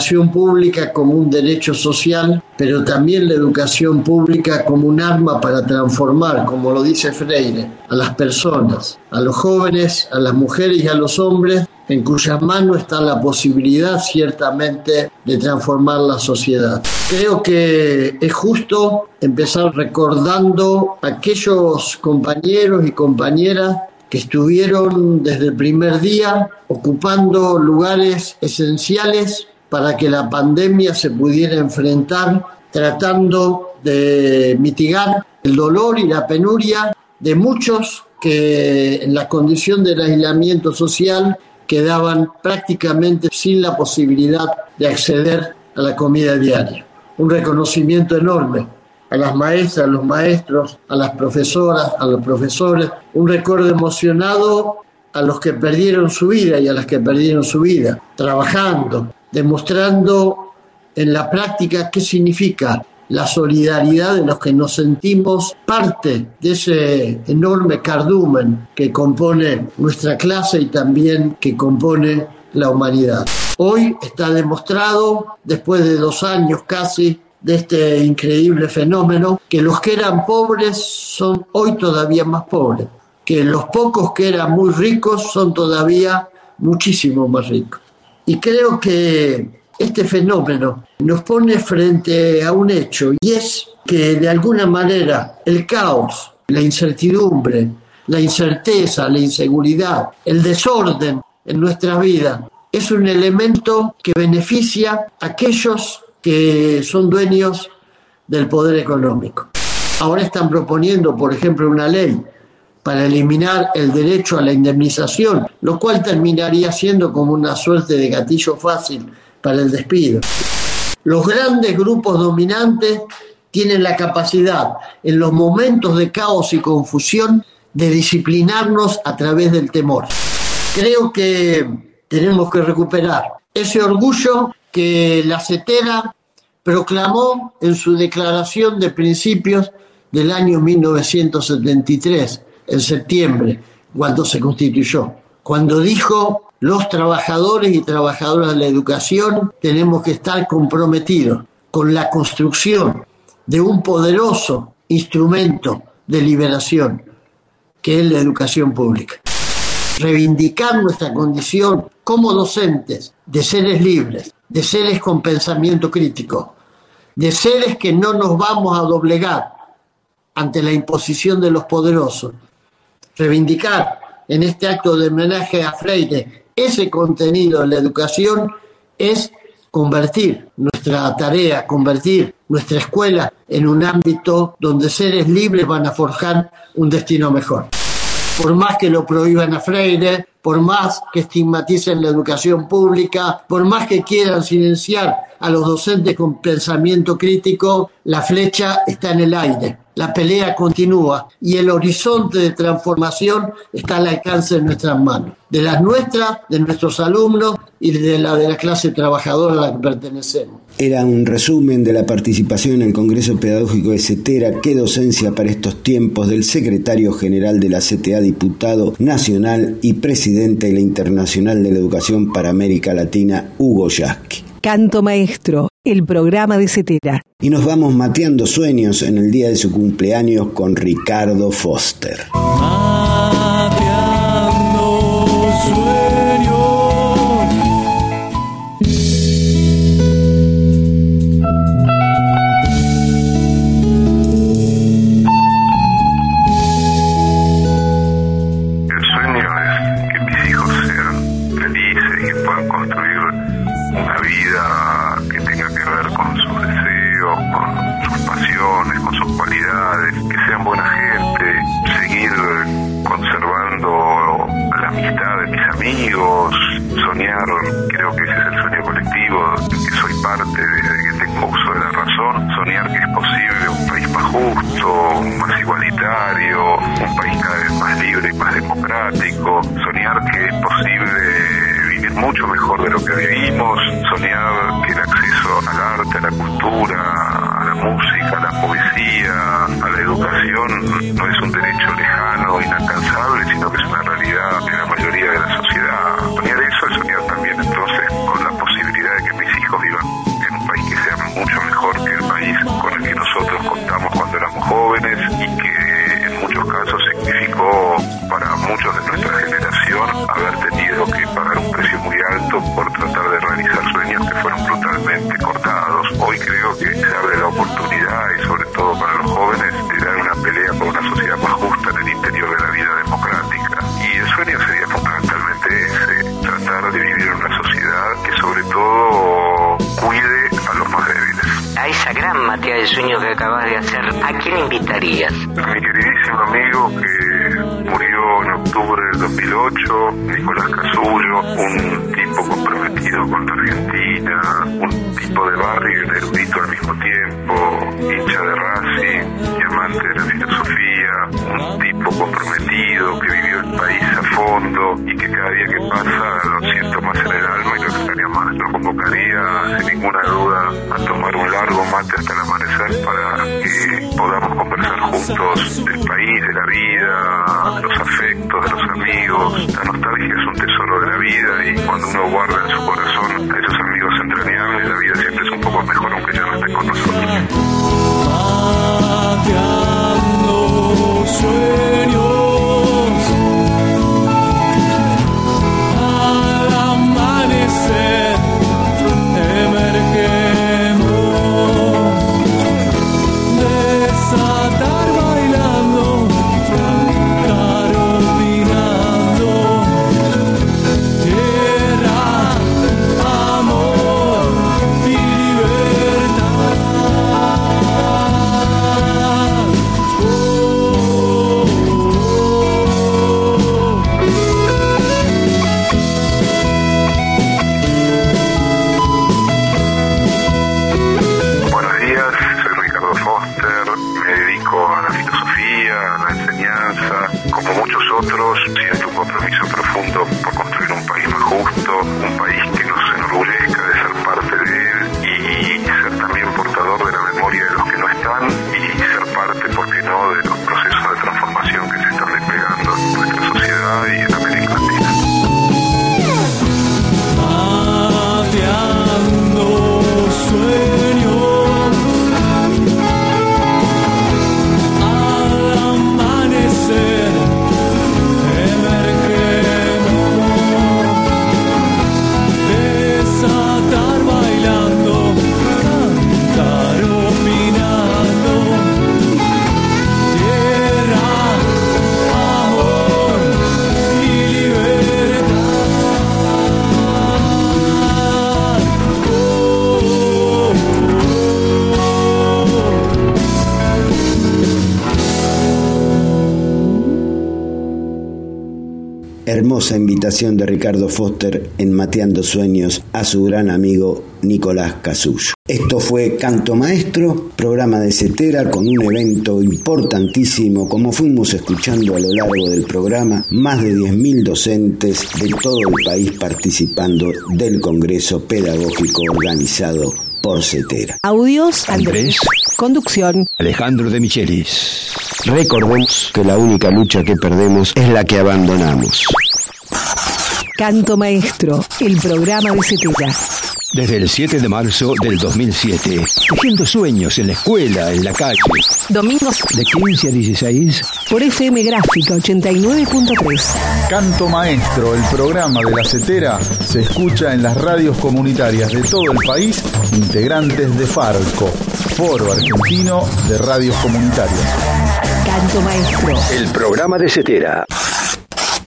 [SPEAKER 4] como un derecho social, pero también la educación pública como un arma para transformar, como lo dice Freire, a las personas, a los jóvenes, a las mujeres y a los hombres, en cuyas manos está la posibilidad ciertamente de transformar la sociedad. Creo que es justo empezar recordando a aquellos compañeros y compañeras que estuvieron desde el primer día ocupando lugares esenciales para que la pandemia se pudiera enfrentar, tratando de mitigar el dolor y la penuria de muchos que en la condición del aislamiento social quedaban prácticamente sin la posibilidad de acceder a la comida diaria. Un reconocimiento enorme a las maestras, a los maestros, a las profesoras, a los profesores, un recuerdo emocionado a los que perdieron su vida y a las que perdieron su vida, trabajando, demostrando en la práctica qué significa la solidaridad de los que nos sentimos parte de ese enorme cardumen que compone nuestra clase y también que compone la humanidad. Hoy está demostrado, después de 2 años casi, de este increíble fenómeno, que los que eran pobres son hoy todavía más pobres, que los pocos que eran muy ricos son todavía muchísimo más ricos. Y creo que este fenómeno nos pone frente a un hecho, y es que de alguna manera el caos, la incertidumbre, la incerteza, la inseguridad, el desorden en nuestras vidas es un elemento que beneficia a aquellos que son dueños del poder económico. Ahora están proponiendo, por ejemplo, una ley para eliminar el derecho a la indemnización, lo cual terminaría siendo como una suerte de gatillo fácil para el despido. Los grandes grupos dominantes tienen la capacidad, en los momentos de caos y confusión, de disciplinarnos a través del temor. Creo que tenemos que recuperar ese orgullo que la CETERA proclamó en su declaración de principios del año 1973, en septiembre, cuando se constituyó, cuando dijo: los trabajadores y trabajadoras de la educación tenemos que estar comprometidos con la construcción de un poderoso instrumento de liberación, que es la educación pública. Reivindicar nuestra condición como docentes de seres libres, de seres con pensamiento crítico, de seres que no nos vamos a doblegar ante la imposición de los poderosos. Reivindicar en este acto de homenaje a Freire ese contenido de la educación es convertir nuestra tarea, convertir nuestra escuela en un ámbito donde seres libres van a forjar un destino mejor. Por más que lo prohíban a Freire, por más que estigmaticen la educación pública, por más que quieran silenciar a los docentes con pensamiento crítico, la flecha está en el aire, la pelea continúa y el horizonte de transformación está al alcance de nuestras manos, de las nuestras, de nuestros alumnos y de la clase trabajadora a la que pertenecemos.
[SPEAKER 8] Era un resumen de la participación en el Congreso Pedagógico de CETERA, qué docencia para estos tiempos, del secretario general de la CTA, diputado nacional y presidente de la Internacional de la Educación para América Latina, Hugo Yasky.
[SPEAKER 1] Canto Maestro, el programa de CETERA.
[SPEAKER 8] Y nos vamos mateando sueños en el día de su cumpleaños con Ricardo Foster.
[SPEAKER 22] buena gente, seguir conservando la amistad
[SPEAKER 9] mis amigos, soñar, creo que ese es el sueño colectivo, que soy parte desde que tengo uso de la razón, soñar que es posible un país más justo, más igualitario, un país cada vez más libre y más democrático, soñar que es posible vivir mucho mejor de lo que vivimos, soñar que el acceso al arte, a la cultura, a la música, a la poesía, a la educación no es un derecho lejano, inalcanzable, sino que es una realidad de la mayoría de la sociedad. Soñar eso es soñar también entonces con la posibilidad de que mis hijos vivan en un país que sea mucho mejor que el país con el que nosotros contamos cuando éramos jóvenes y que en muchos casos significó para muchos de nuestra generación haber tenido que pagar un precio muy alto por tratar de realizar sueños que fueron brutalmente cortados. Hoy creo que se abre la oportunidad, y sobre todo para los jóvenes, de dar una pelea por una sociedad más justa en el interior de la vida democrática. Y el sueño sería fundamentalmente ese, tratar de vivir en una sociedad que sobre todo cuide a los más débiles.
[SPEAKER 22] A esa gran materia de sueño que acabas de hacer, ¿a quién invitarías?
[SPEAKER 9] A mi queridísimo amigo que murió en octubre del 2008, Nicolás Casullo, un tipo comprometido con la Argentina, un tipo de barrio y erudito al mismo tiempo, hincha de Racing y amante de la filosofía, un tipo comprometido que vivió el país a fondo y que cada día que pasa lo siento más en el alma y lo extraño más. Lo convocaría sin ninguna duda a tomar un largo mate hasta el amanecer para que podamos conversar juntos del país, de la vida, de los afectos, de los amigos. La nostalgia es un tesoro de la vida y cuando uno guarda en su corazón a esos amigos entrañables, la vida siempre es un poco mejor aunque ya no estén con nosotros.
[SPEAKER 20] Mateando sueños al amanecer emergemos, desatar bailando, cantar opinando, tierra, amor y libertad.
[SPEAKER 9] Buenos días, soy Ricardo Foster, me dedico a la filosofía, a la enseñanza. Como muchos otros, siento un compromiso profundo por construir un país más justo, un país que nos enorgullezca de ser parte de él y ser también portador de la memoria de los que no están y ser parte, ¿por qué no?, de los procesos de transformación que se están desplegando en nuestra sociedad y en América Latina.
[SPEAKER 20] Mateando sueños al amanecer emergemos, desatar bailando, cantar opinando, tierra, amor y libertad.
[SPEAKER 8] Hermosa invitación de Ricardo Foster en Mateando Sueños a su gran amigo Nicolás Casullo. Esto fue Canto Maestro, programa de Cetera con un evento importantísimo, como fuimos escuchando a lo largo del programa, más de 10.000 docentes de todo el país participando del Congreso Pedagógico organizado por Cetera.
[SPEAKER 1] Audios,
[SPEAKER 2] Andrés.
[SPEAKER 1] Conducción,
[SPEAKER 2] Alejandro de Michelis.
[SPEAKER 8] Recordemos que la única lucha que perdemos es la que abandonamos.
[SPEAKER 1] Canto Maestro, el programa de Cetera.
[SPEAKER 2] Desde el 7 de marzo del 2007, tejiendo sueños en la escuela, en la calle.
[SPEAKER 1] Domingos
[SPEAKER 2] de 15 a 16
[SPEAKER 1] por FM Gráfica 89.3.
[SPEAKER 7] Canto Maestro, el programa de la Cetera, se escucha en las radios comunitarias de todo el país, integrantes de Farco, Foro Argentino de Radios Comunitarias.
[SPEAKER 1] Canto Maestro,
[SPEAKER 2] el programa de Cetera.